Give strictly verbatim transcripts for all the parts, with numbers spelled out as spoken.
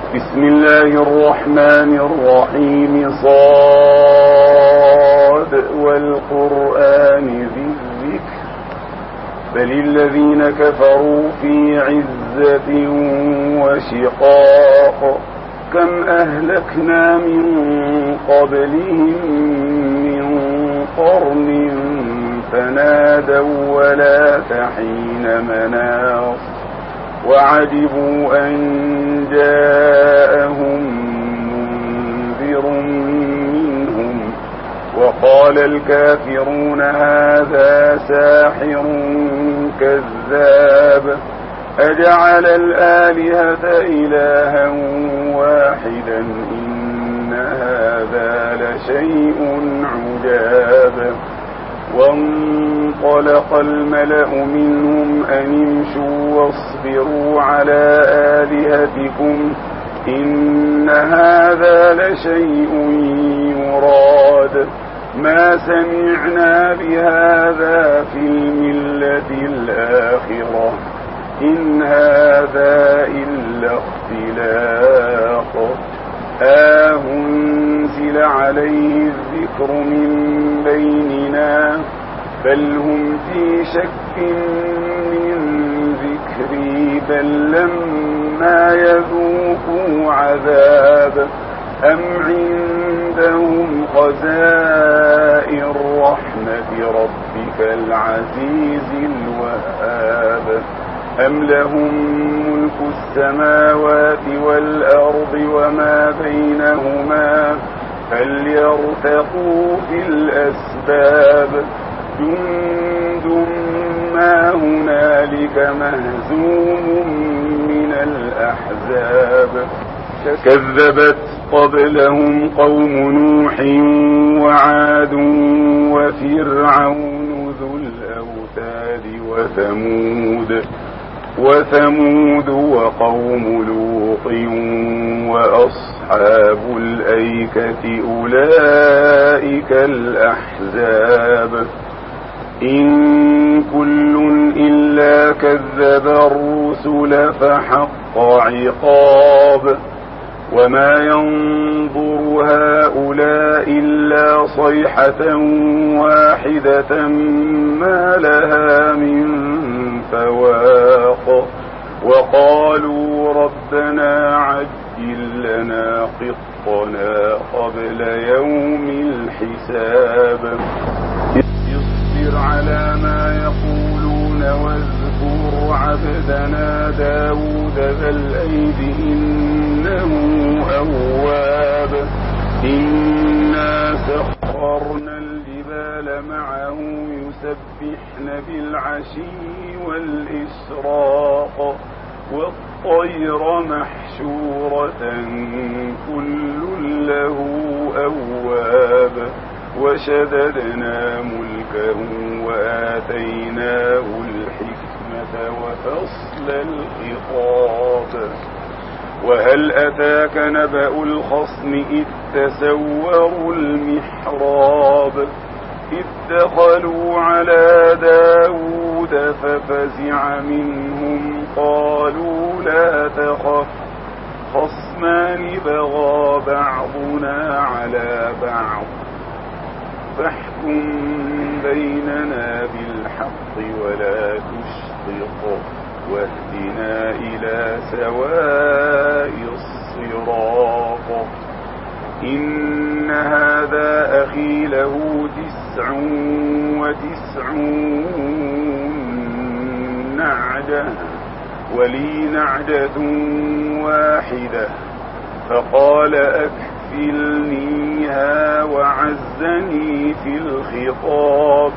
بسم الله الرحمن الرحيم. صاد والقرآن ذي الذكر بل الذين كفروا في عزة وشقاق كم أهلكنا من قبلهم من قرن فنادوا ولا تحين مناص وعجبوا أن جاءهم منذر منهم وقال الكافرون هذا ساحر كذاب أجعل الآلهة إلها واحدا إن هذا لشيء عجاب. وانطلق الملأ منهم أن امشوا واصبروا على آلهتكم إن هذا لشيء يراد ما سمعنا بهذا في الملة الآخرة إن هذا إلا اختلاق أنزل عليه الذكر من بيننا بل هم في شك من ذكري بل لما يذوقوا عذاب أم عندهم خزائن رحمة ربك العزيز الوهاب أم لهم ملك السماوات والأرض وما بينهما فليرتقوا في الأسباب جند ما هنالك مهزوم من الأحزاب كذبت قبلهم قوم نوح وعاد وفرعون ذو الأوتاد وثمود وثمود وقوم لوط وأصحاب الأيكة أولئك الأحزاب إن كل إلا كذب الرسل فحق عقاب وما ينظر هؤلاء إلا صيحة واحدة ما لها من فواق وقالوا ربنا عجل لنا قطنا قبل يوم الحساب اصبر على ما يقولون واذكر عبدنا داود ذا الأيد إنه أواب إنا سخرنا الجبال معه يسبحن بالعشي والإشراق والطير محشورة كل له أواب وشددنا ملكه وآتيناه الحكمة وفصل الخطاب وهل أتاك نبأ الخصم إذ تسوروا المحراب إذ دخلوا على داود ففزع منهم قالوا لا تخف خصمان بغى بعضنا على بعض فاحكم بيننا بالحق ولا تشطط واهدنا إلى سواء الصراط إن هذا أخي له تسع وتسعون نعجة ولي نعجة واحدة فقال أكفلنيها وعزني في الخطاب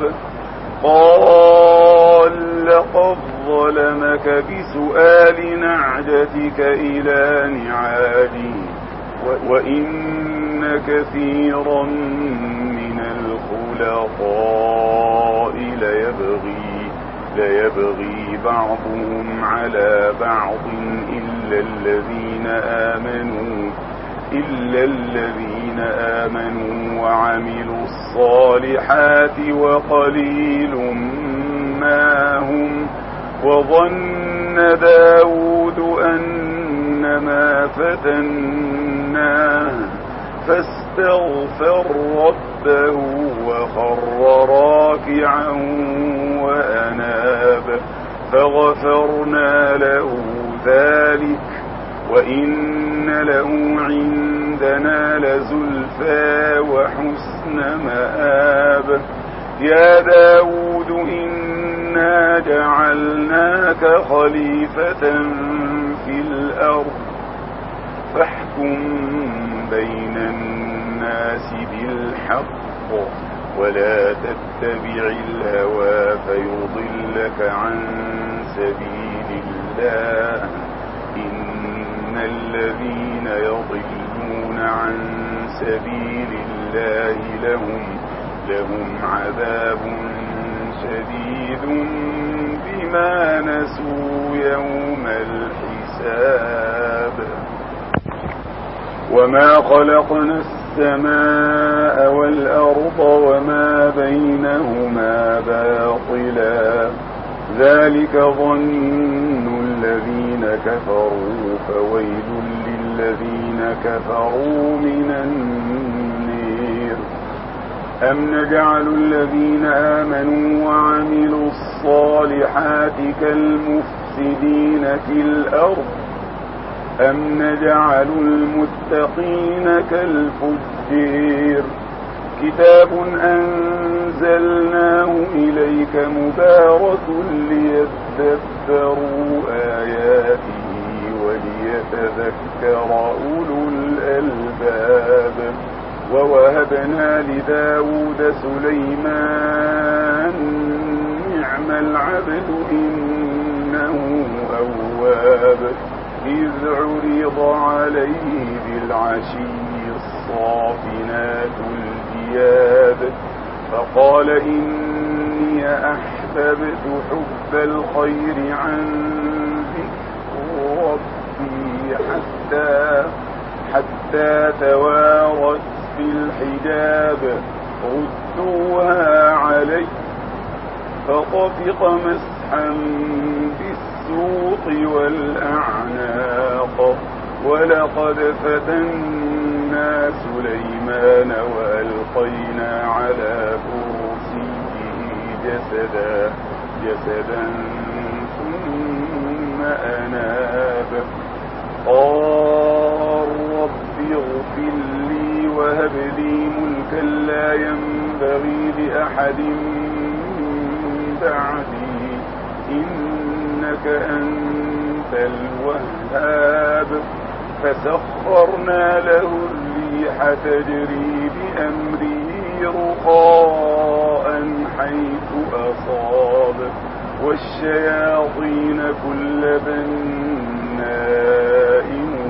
قال لقد ظلمك بسؤال نعجتك إلى نعاجه وإن كثيرا من الخلطاء ليبغي, ليبغي بعضهم على بعض إلا الذين آمنوا إلا الذين آمنوا وعملوا الصالحات وقليل ما هم وظن داود أنما فتناه فاستغفر ربه وخر راكعا وأناب فغفرنا له ذلك وإن له عندنا لزلفى وحسن مآب. يا داود إنا جعلناك خليفة في الأرض فاحكم بين الناس بالحق ولا تتبع الهوى فيضلك عن سبيل الله إن الذين يضلون عن سبيل الله لهم لهم عذاب شديد بما نسوا يوم الحساب. وما خلقنا السماء والأرض وما بينهما باطلا ذلك ظن الذين كفروا فويل للذين كفروا من النير. أم نجعل الذين آمنوا وعملوا الصالحات كالمفسدين في الأرض أم نجعل المتقين كالفجير. كتاب أنزلناه إليك مبارك ليدبروا آياته وليتذكر أولو الألباب. ووهبنا لداود سليمان نعم العبد إنه أواب. إذ عرض عليه بالعشي الصافنات الجياد فقال إني أحببت حب الخير عن ذكر ربي حتى حتى توارت في الحجاب ردوها علي فطفق مسحا بالسوق والأعناق. ولقد فتنا سليمان وألقينا على كرسيه جسدا جسدا ثم أناب قال رب اغفر لي وهب لي ملكا لا ينبغي لأحد من بعدي إنك أنت الوهاب. فسخرنا له الريح تجري بأمره رخاء حيث أصاب والشياطين كل بناء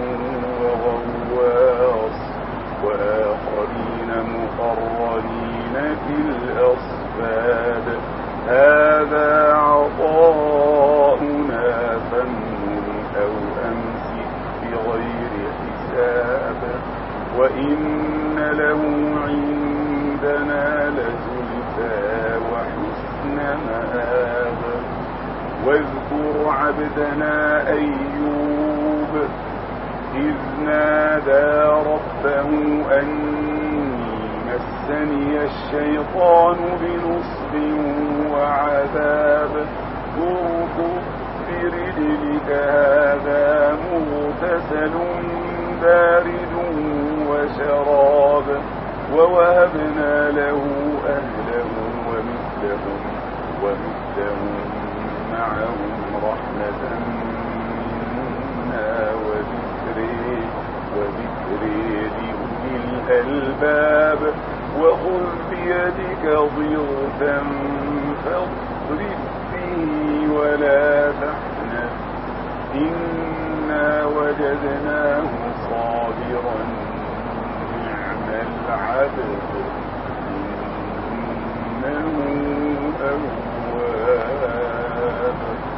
وغواص وآخرين مقرنين في الأصفاد. هذا عطاؤنا فامنن أو أمسك بغير حساب وإن له عندنا لزلفى وحسن مآب. واذكر عبدنا أيوب إذ نادى ربه أني مسني الشيطان بنصب وعذاب اركض برجلك هذا مغتسل بارد وشراب. ووهبنا له أهله ومثلهم ومثلهم معهم رحمة منا وذكر وذكر لأولي الألباب. وخذ بيدك ضغثا فاضرب به ولا تحنث إنا وجدناه صابرا نعم العبد إنه أواب.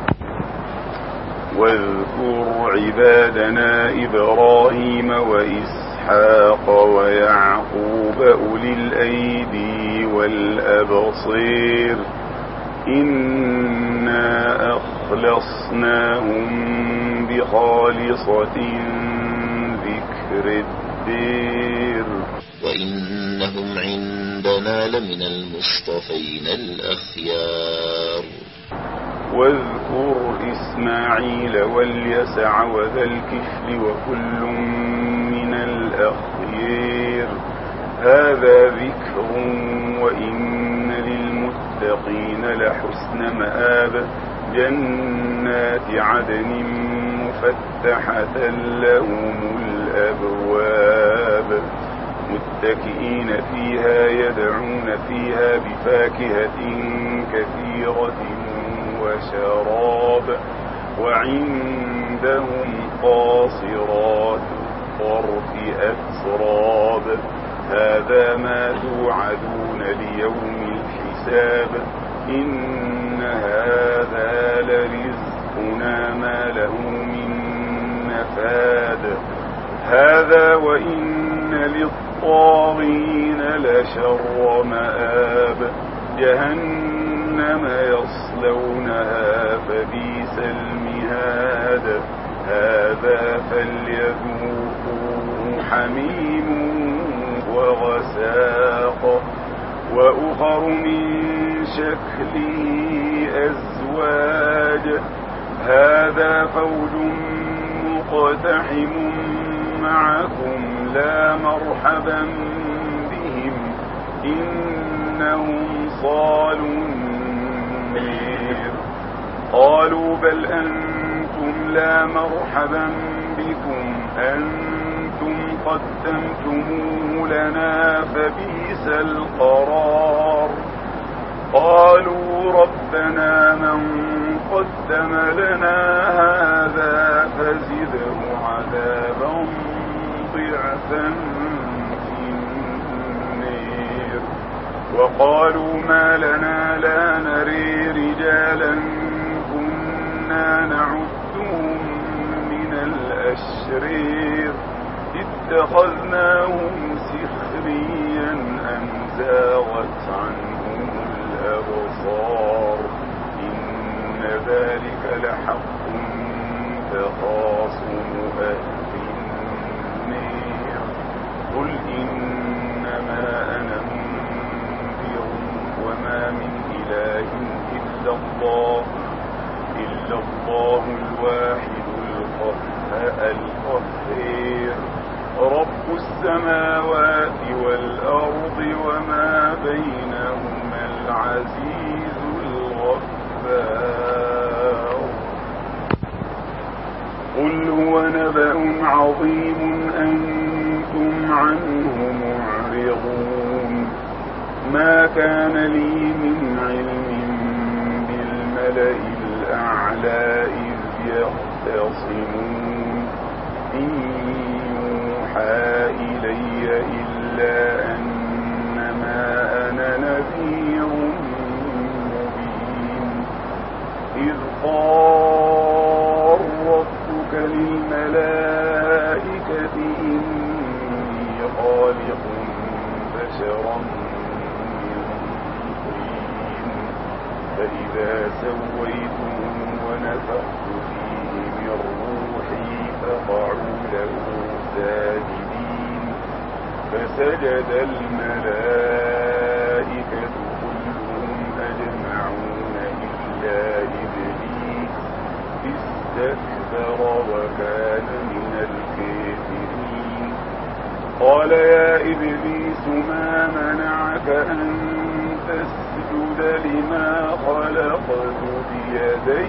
واذكر عبادنا إبراهيم وإسحاق ويعقوب أولي الأيدي والأبصير إنا أخلصناهم بخالصة ذكر الدير. وإنهم عندنا لمن المصطفين الأخيار. واذكر إسماعيل واليسع وذا الكفل وكل من الأخيار. هذا ذكر وإن للمتقين لحسن مآب. جنات عدن مفتحة لهم الأبواب متكئين فيها يدعون فيها بفاكهة كثيرة وشراب. وعندهم قاصرات الطرف أتراب. هذا ما توعدون ليوم الحساب. إن هذا لرزقنا ما له من نفاد. هذا وإن للطاغين لشر مآب. جهنم يصلونها فبئس المهاد. هذا فليذوقوه حميم وغساق وأخر من شكله أزواج. هذا فوج مقتحم معكم لا مرحبا بهم إنهم صالوا النير. قالوا بل أنتم لا مرحبا بكم أنتم قدمتموه لنا فبئس القرار. قالوا ربنا من قدم لنا هذا فزده عذابا ضعفا في النير. وقالوا ما لنا لا نري رجالا كنا نعدهم من الأشرير اتخذناهم سخريا أم زاغت عنهم الأبصار. إن ذلك لحق تخاصم أهل النير. قل إنما أنا منذر وما من إله إلا الله إلا الله الواحد القهار. رب السماوات والأرض وما بينهما العزيز الغفار. قل هو نبأ عظيم أنتم عنه معرضون. ما كان لي من علم بالملأ الأعلى إذ يختصمون. إن يوحى إلي إلا أنما أنا نذير مبين. إذ قال ربك للملائكة إني خالق بشرا من طين فإذا سويته ونفخت فيه من روحي فقعوا له ساجدين. فسجد الملائكة كلهم أجمعون إلا إبليس استكبر وكان من الكافرين. قال يا إبليس ما منعك أن تسجد لما خلقت بيدي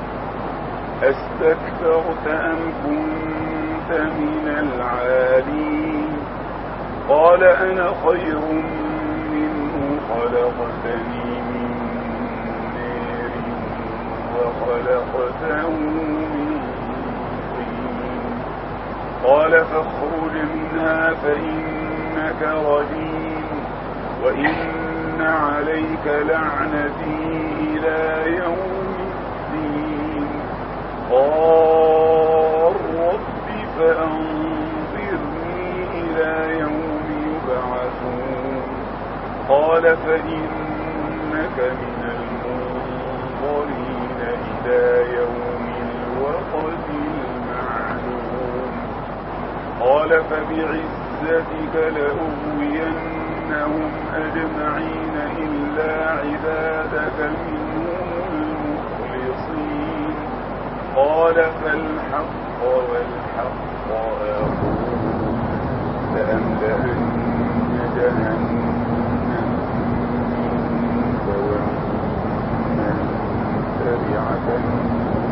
أستكبرت أم كنت من العالين. قال أنا خير منه خلقتني من نار وخلقته من طين. قال فاخرج منها فإنك رجيم وإن عليك لعنتي إلى يوم الدين. قال رب فأنظرني إلى يوم يبعثون. قال فإنك من المنظرين إلى يوم الوقت المعلوم. قال قال فبعزتك لأغوينهم أجمعين إلا عبادك منهم المخلصين قال فالحق والحق أقول لأملأن جهنم منك ومن تبعك